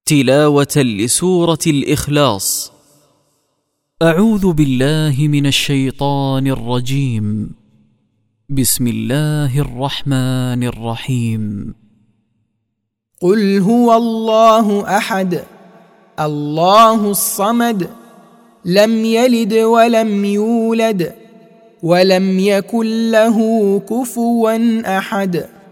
تلاوة لسورة الإخلاص. أعوذ بالله من الشيطان الرجيم. بسم الله الرحمن الرحيم. قل هو الله أحد الله الصمد لم يلد ولم يولد ولم يكن له كفوا أحد.